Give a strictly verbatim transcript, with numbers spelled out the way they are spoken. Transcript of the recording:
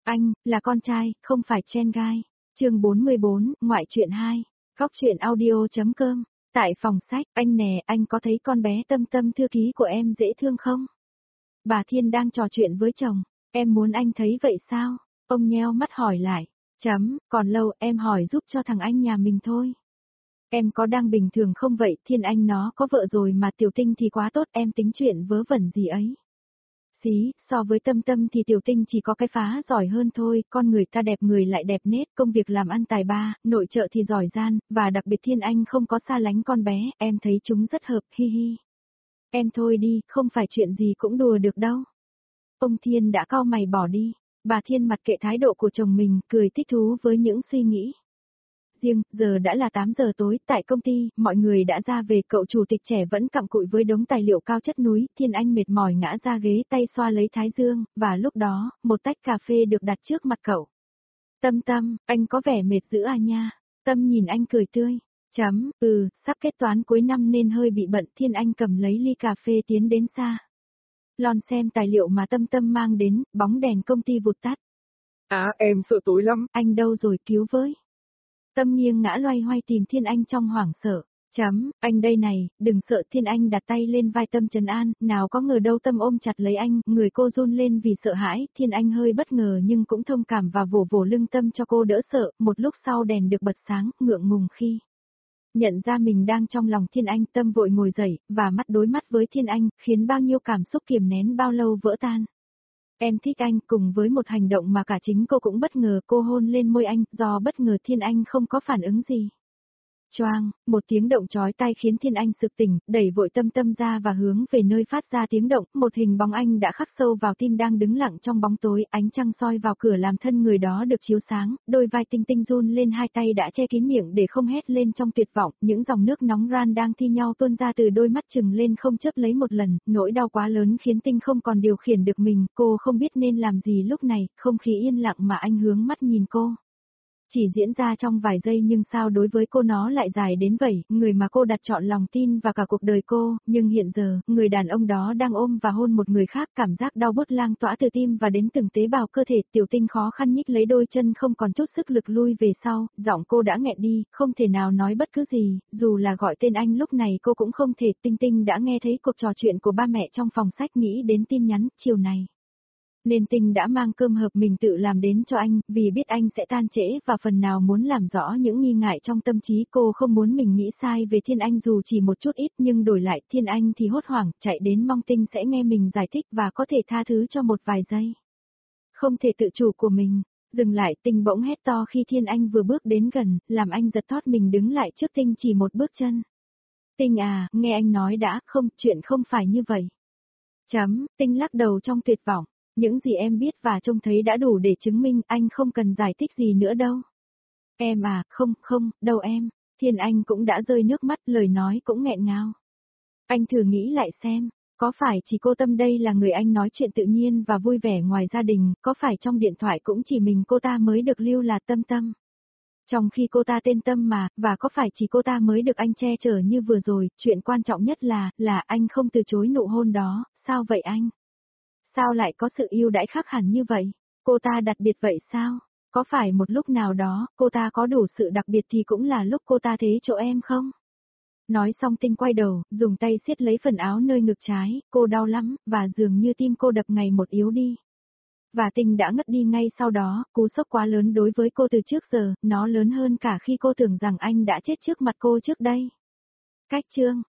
Anh, là con trai, không phải trend guy. Chương bốn mươi bốn, ngoại truyện hai. Góc truyện audio.com. Tại phòng sách, anh nè, anh có thấy con bé Tâm Tâm thư ký của em dễ thương không? Bà Thiên đang trò chuyện với chồng, em muốn anh thấy vậy sao? Ông nheo mắt hỏi lại, chấm, còn lâu em hỏi giúp cho thằng anh nhà mình thôi. Em có đang bình thường không vậy, Thiên Anh nó có vợ rồi mà Tiểu Tinh thì quá tốt, em tính chuyện vớ vẩn gì ấy. Xí, so với Tâm Tâm thì Tiểu Tinh chỉ có cái phá giỏi hơn thôi, con người ta đẹp người lại đẹp nết, công việc làm ăn tài ba, nội trợ thì giỏi gian, và đặc biệt Thiên Anh không có xa lánh con bé, em thấy chúng rất hợp, hi hi. Em thôi đi, không phải chuyện gì cũng đùa được đâu. Ông Thiên đã cau mày bỏ đi, bà Thiên mặc kệ thái độ của chồng mình, cười thích thú với những suy nghĩ. Riêng, giờ đã là tám giờ tối, tại công ty, mọi người đã ra về, cậu chủ tịch trẻ vẫn cặm cụi với đống tài liệu cao chất núi, Thiên Anh mệt mỏi ngã ra ghế tay xoa lấy thái dương, và lúc đó, một tách cà phê được đặt trước mặt cậu. Tâm Tâm, anh có vẻ mệt dữ à nha. Tâm nhìn anh cười tươi. Chấm, ừ, sắp kết toán cuối năm nên hơi bị bận, Thiên Anh cầm lấy ly cà phê tiến đến xa. Lon xem tài liệu mà Tâm Tâm mang đến, bóng đèn công ty vụt tắt. À, em sợ tối lắm. Anh đâu rồi, cứu với. Tâm nghiêng ngã loay hoay tìm Thiên Anh trong hoảng sợ. Chấm, anh đây này, đừng sợ. Thiên Anh đặt tay lên vai Tâm trấn an, nào có ngờ đâu Tâm ôm chặt lấy anh, người cô run lên vì sợ hãi, Thiên Anh hơi bất ngờ nhưng cũng thông cảm và vỗ vỗ lưng Tâm cho cô đỡ sợ, một lúc sau đèn được bật sáng, ngượng ngùng khi nhận ra mình đang trong lòng Thiên Anh, Tâm vội ngồi dậy, và mắt đối mắt với Thiên Anh, khiến bao nhiêu cảm xúc kiềm nén bao lâu vỡ tan. Em thích anh, cùng với một hành động mà cả chính cô cũng bất ngờ, cô hôn lên môi anh, do bất ngờ Thiên Anh không có phản ứng gì. Choang, một tiếng động chói tai khiến Thiên Anh sực tỉnh, đẩy vội Tâm Tâm ra và hướng về nơi phát ra tiếng động, một hình bóng anh đã khắc sâu vào tim đang đứng lặng trong bóng tối, ánh trăng soi vào cửa làm thân người đó được chiếu sáng, đôi vai tinh tinh run lên, hai tay đã che kín miệng để không hét lên trong tuyệt vọng, những dòng nước nóng ran đang thi nhau tuôn ra từ đôi mắt trừng lên không chớp lấy một lần, nỗi đau quá lớn khiến Tinh không còn điều khiển được mình, cô không biết nên làm gì lúc này, không khí yên lặng mà anh hướng mắt nhìn cô. Chỉ diễn ra trong vài giây nhưng sao đối với cô nó lại dài đến vậy, người mà cô đặt trọn lòng tin và cả cuộc đời cô, nhưng hiện giờ, người đàn ông đó đang ôm và hôn một người khác, cảm giác đau bút lang tỏa từ tim và đến từng tế bào cơ thể, Tiểu Tinh khó khăn nhích lấy đôi chân không còn chút sức lực lui về sau, giọng cô đã nghẹn đi, không thể nào nói bất cứ gì, dù là gọi tên anh lúc này cô cũng không thể. Tinh Tinh đã nghe thấy cuộc trò chuyện của ba mẹ trong phòng sách, nghĩ đến tin nhắn, chiều này. Nên Tinh đã mang cơm hộp mình tự làm đến cho anh, vì biết anh sẽ tan trễ và phần nào muốn làm rõ những nghi ngại trong tâm trí cô, không muốn mình nghĩ sai về Thiên Anh dù chỉ một chút ít, nhưng đổi lại Thiên Anh thì hốt hoảng, chạy đến mong Tinh sẽ nghe mình giải thích và có thể tha thứ cho một vài giây. Không thể tự chủ của mình, dừng lại. Tinh bỗng hét to khi Thiên Anh vừa bước đến gần, làm anh giật thót mình đứng lại trước Tinh chỉ một bước chân. Tinh à, nghe anh nói đã, không, chuyện không phải như vậy. Chấm, Tinh lắc đầu trong tuyệt vọng. Những gì em biết và trông thấy đã đủ để chứng minh, anh không cần giải thích gì nữa đâu. Em à, không, không, đâu em. Thiên Anh cũng đã rơi nước mắt, lời nói cũng nghẹn ngào. Anh thử nghĩ lại xem, có phải chỉ cô Tâm đây là người anh nói chuyện tự nhiên và vui vẻ ngoài gia đình, có phải trong điện thoại cũng chỉ mình cô ta mới được lưu là Tâm Tâm? Trong khi cô ta tên Tâm mà, và có phải chỉ cô ta mới được anh che chở như vừa rồi, chuyện quan trọng nhất là, là anh không từ chối nụ hôn đó, sao vậy anh? Sao lại có sự yêu đãi khác hẳn như vậy? Cô ta đặc biệt vậy sao? Có phải một lúc nào đó, cô ta có đủ sự đặc biệt thì cũng là lúc cô ta thế chỗ em không? Nói xong Tinh quay đầu, dùng tay siết lấy phần áo nơi ngực trái, cô đau lắm, và dường như tim cô đập ngày một yếu đi. Và Tinh đã ngất đi ngay sau đó, cú sốc quá lớn đối với cô từ trước giờ, nó lớn hơn cả khi cô tưởng rằng anh đã chết trước mặt cô trước đây. Cách chương